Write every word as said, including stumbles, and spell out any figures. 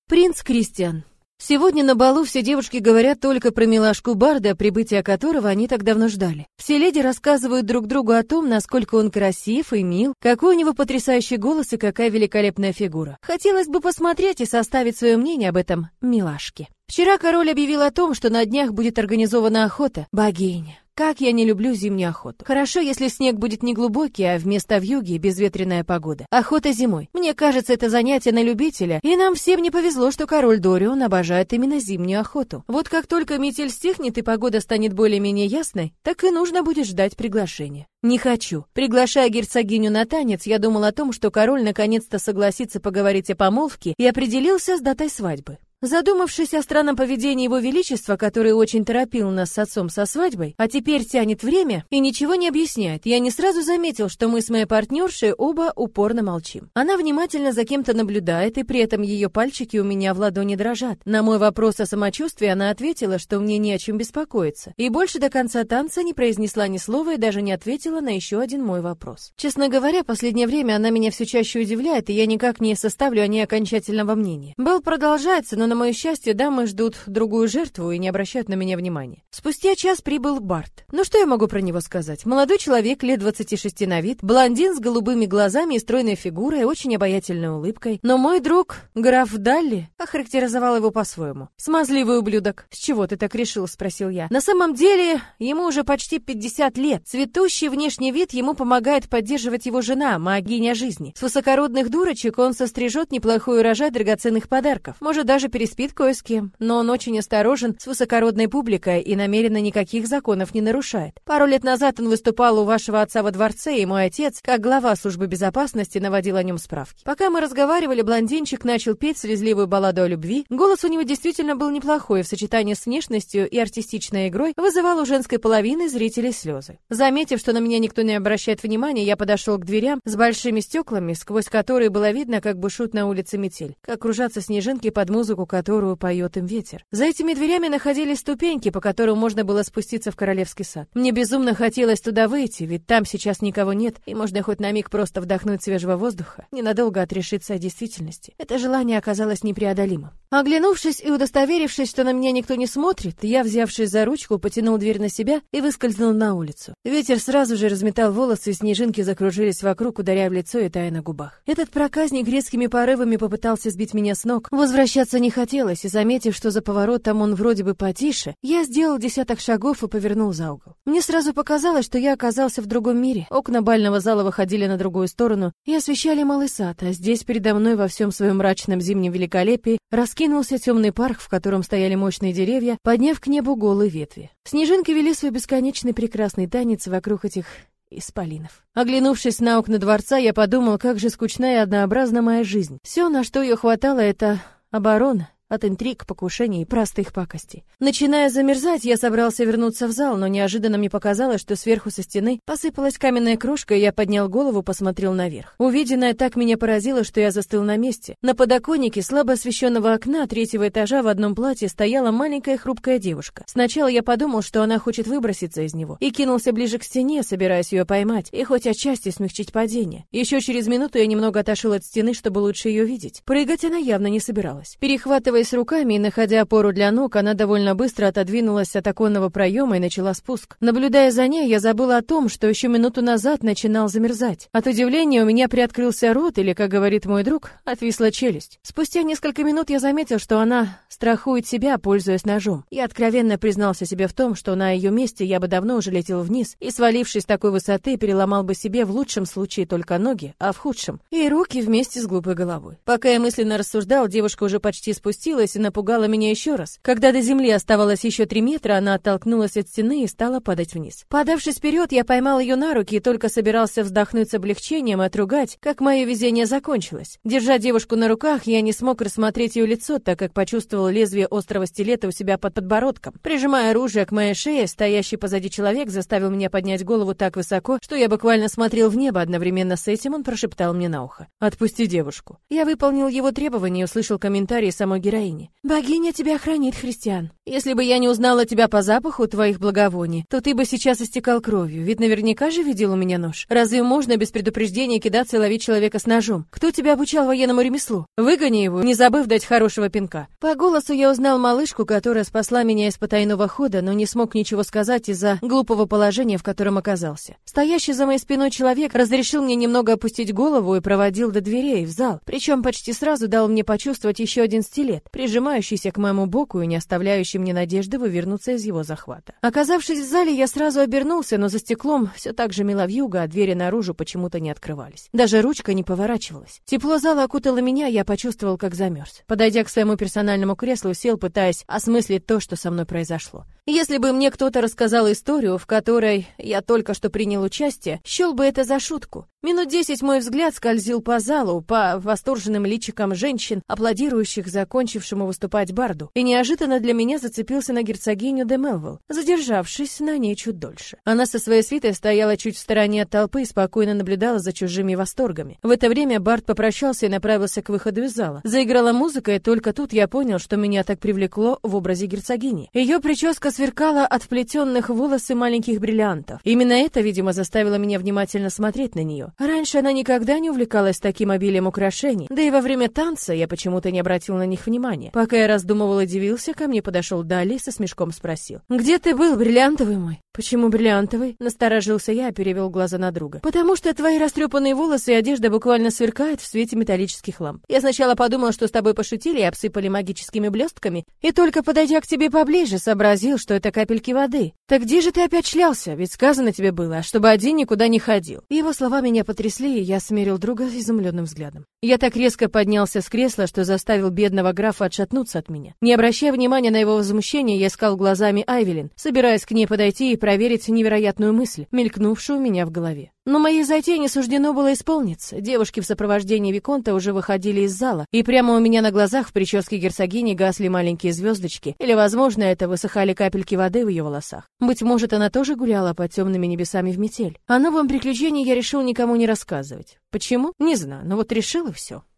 Принц Кристиан. Сегодня на балу все девушки говорят только про милашку Барда, прибытия которого они так давно ждали. Все леди рассказывают друг другу о том, насколько он красив и мил, какой у него потрясающий голос и какая великолепная фигура. Хотелось бы посмотреть и составить свое мнение об этом милашке. Вчера король объявил о том, что на днях будет организована охота. Богиня. Как я не люблю зимнюю охоту. Хорошо, если снег будет не глубокий, а вместо вьюги безветренная погода. Охота зимой. Мне кажется, это занятие на любителя, и нам всем не повезло, что король Дорион обожает именно зимнюю охоту. Вот как только метель стихнет и погода станет более-менее ясной, так и нужно будет ждать приглашения. Не хочу. Приглашая герцогиню на танец, я думал о том, что король наконец-то согласится поговорить о помолвке и определился с датой свадьбы. Задумавшись о странном поведении его величества, который очень торопил нас с отцом со свадьбой, а теперь тянет время и ничего не объясняет, я не сразу заметил, что мы с моей партнершей оба упорно молчим. Она внимательно за кем-то наблюдает, и при этом ее пальчики у меня в ладони дрожат. На мой вопрос о самочувствии она ответила, что мне не о чем беспокоиться, и больше до конца танца не произнесла ни слова и даже не ответила на еще один мой вопрос. Честно говоря, последнее время она меня все чаще удивляет, и я никак не составлю о ней окончательного мнения. Бал продолжается, но на мое счастье, дамы ждут другую жертву и не обращают на меня внимания. Спустя час прибыл Бард. Ну что я могу про него сказать? Молодой человек, лет двадцати шести на вид, блондин с голубыми глазами и стройной фигурой, очень обаятельной улыбкой. Но мой друг, граф Далли, охарактеризовал его по-своему. Смазливый ублюдок. С чего ты так решил, спросил я. На самом деле, ему уже почти пятьдесят лет. Цветущий внешний вид ему помогает поддерживать его жена, магиня жизни. С высокородных дурочек он сострижет неплохой урожай драгоценных подарков. Может даже переспит кое с кем, но он очень осторожен с высокородной публикой и намеренно никаких законов не нарушает. Пару лет назад он выступал у вашего отца во дворце, и мой отец, как глава службы безопасности, наводил о нем справки. Пока мы разговаривали, блондинчик начал петь слезливую балладу о любви. Голос у него действительно был неплохой, в сочетании с внешностью и артистичной игрой вызывал у женской половины зрителей слезы. Заметив, что на меня никто не обращает внимания, я подошел к дверям с большими стеклами, сквозь которые было видно, как бушует на улице метель, как кружатся снежинки под музыку, которую поет им ветер. За этими дверями находились ступеньки, по которым можно было спуститься в королевский сад. Мне безумно хотелось туда выйти, ведь там сейчас никого нет, и можно хоть на миг просто вдохнуть свежего воздуха, ненадолго отрешиться от действительности. Это желание оказалось непреодолимым. Оглянувшись и удостоверившись, что на меня никто не смотрит, я, взявшись за ручку, потянул дверь на себя и выскользнул на улицу. Ветер сразу же разметал волосы, и снежинки закружились вокруг, ударяя в лицо и тая на губах. Этот проказник резкими порывами попытался сбить меня с ног. Возвращаться не хотелось, и, заметив, что за поворотом он вроде бы потише, я сделал десяток шагов и повернул за угол. Мне сразу показалось, что я оказался в другом мире. Окна бального зала выходили на другую сторону и освещали малый сад, а здесь передо мной во всем своем мрачном зимнем великолепии раскинулся темный парк, в котором стояли мощные деревья, подняв к небу голые ветви. Снежинки вели свой бесконечный прекрасный танец вокруг этих исполинов. Оглянувшись на окна дворца, я подумал, как же скучна и однообразна моя жизнь. Все, на что ее хватало, это оборона. От интриг, покушений и простых пакостей. Начиная замерзать, я собрался вернуться в зал, но неожиданно мне показалось, что сверху со стены посыпалась каменная крошка, и я поднял голову, посмотрел наверх. Увиденное так меня поразило, что я застыл на месте. На подоконнике слабо освещенного окна третьего этажа в одном платье стояла маленькая хрупкая девушка. Сначала я подумал, что она хочет выброситься из него, и кинулся ближе к стене, собираясь ее поймать и хоть отчасти смягчить падение. Еще через минуту я немного отошел от стены, чтобы лучше ее видеть. Прыгать она явно не собиралась. Перехватывая с руками и находя опору для ног, она довольно быстро отодвинулась от оконного проема и начала спуск. Наблюдая за ней, я забыла о том, что еще минуту назад начинал замерзать. От удивления у меня приоткрылся рот, или, как говорит мой друг, отвисла челюсть. Спустя несколько минут я заметил, что она страхует себя, пользуясь ножом. Я откровенно признался себе в том, что на ее месте я бы давно уже летел вниз и, свалившись с такой высоты, переломал бы себе в лучшем случае только ноги, а в худшем и руки вместе с глупой головой. Пока я мысленно рассуждал, девушка уже почти спустилась и напугала меня еще раз. Когда до земли оставалось еще три метра, она оттолкнулась от стены и стала падать вниз. Подавшись вперед, я поймал ее на руки и только собирался вздохнуть с облегчением и отругать, как мое везение закончилось. Держа девушку на руках, я не смог рассмотреть ее лицо, так как почувствовал лезвие острого стилета у себя под подбородком. Прижимая оружие к моей шее, стоящий позади человек заставил меня поднять голову так высоко, что я буквально смотрел в небо. Одновременно с этим он прошептал мне на ухо: «Отпусти девушку». Я выполнил его требования и услышал комментарий самой героини. настроение. «Богиня тебя хранит, Христиан. Если бы я не узнала тебя по запаху твоих благовоний, то ты бы сейчас истекал кровью, ведь наверняка же видел у меня нож. Разве можно без предупреждения кидаться и ловить человека с ножом? Кто тебя обучал военному ремеслу? Выгони его, не забыв дать хорошего пинка». По голосу я узнал малышку, которая спасла меня из потайного хода, но не смог ничего сказать из-за глупого положения, в котором оказался. Стоящий за моей спиной человек разрешил мне немного опустить голову и проводил до дверей в зал, причем почти сразу дал мне почувствовать еще один стилет, прижимающийся к моему боку и не оставляющий мне надежды вывернуться из его захвата. Оказавшись в зале, я сразу обернулся, но за стеклом все так же мела вьюга, а двери наружу почему-то не открывались. Даже ручка не поворачивалась. Тепло зала окутало меня, я почувствовал, как замерз. Подойдя к своему персональному креслу, сел, пытаясь осмыслить то, что со мной произошло. Если бы мне кто-то рассказал историю, в которой я только что принял участие, счел бы это за шутку. Минут десять мой взгляд скользил по залу, по восторженным личикам женщин, аплодирующих закончившему выступать барду, и неожиданно для меня зацепился на герцогиню де Мелвилл, задержавшись на ней чуть дольше. Она со своей свитой стояла чуть в стороне от толпы и спокойно наблюдала за чужими восторгами. В это время бард попрощался и направился к выходу из зала. Заиграла музыка, и только тут я понял, что меня так привлекло в образе герцогини. Ее прическа сверкала от вплетенных в волосы маленьких бриллиантов. Именно это, видимо, заставило меня внимательно смотреть на нее. Раньше она никогда не увлекалась таким обилием украшений, да и во время танца я почему-то не обратил на них внимания. Пока я раздумывал и дивился, ко мне подошел Дали и со смешком спросил: «Где ты был, бриллиантовый мой?» «Почему бриллиантовый?» Насторожился я и перевел глаза на друга. «Потому что твои растрепанные волосы и одежда буквально сверкают в свете металлических ламп. Я сначала подумал, что с тобой пошутили и обсыпали магическими блестками, и только подойдя к тебе поближе, сообразил, что это капельки воды. Так где же ты опять шлялся? Ведь сказано тебе было, чтобы один никуда не ходил». Его слова меня потрясли, и я смерил друга изумленным взглядом. Я так резко поднялся с кресла, что заставил бедного графа отшатнуться от меня. Не обращая внимания на его возмущение, я искал глазами Айвелин, собираясь к ней подойти и проверить невероятную мысль, мелькнувшую у меня в голове. Но моей затее не суждено было исполниться. Девушки в сопровождении виконта уже выходили из зала, и прямо у меня на глазах в прическе герцогини гасли маленькие звездочки, или, возможно, это высыхали капельки воды в ее волосах. Быть может, она тоже гуляла под темными небесами в метель. О новом приключении я решил никому не рассказывать. Почему? Не знаю, но вот решил и все.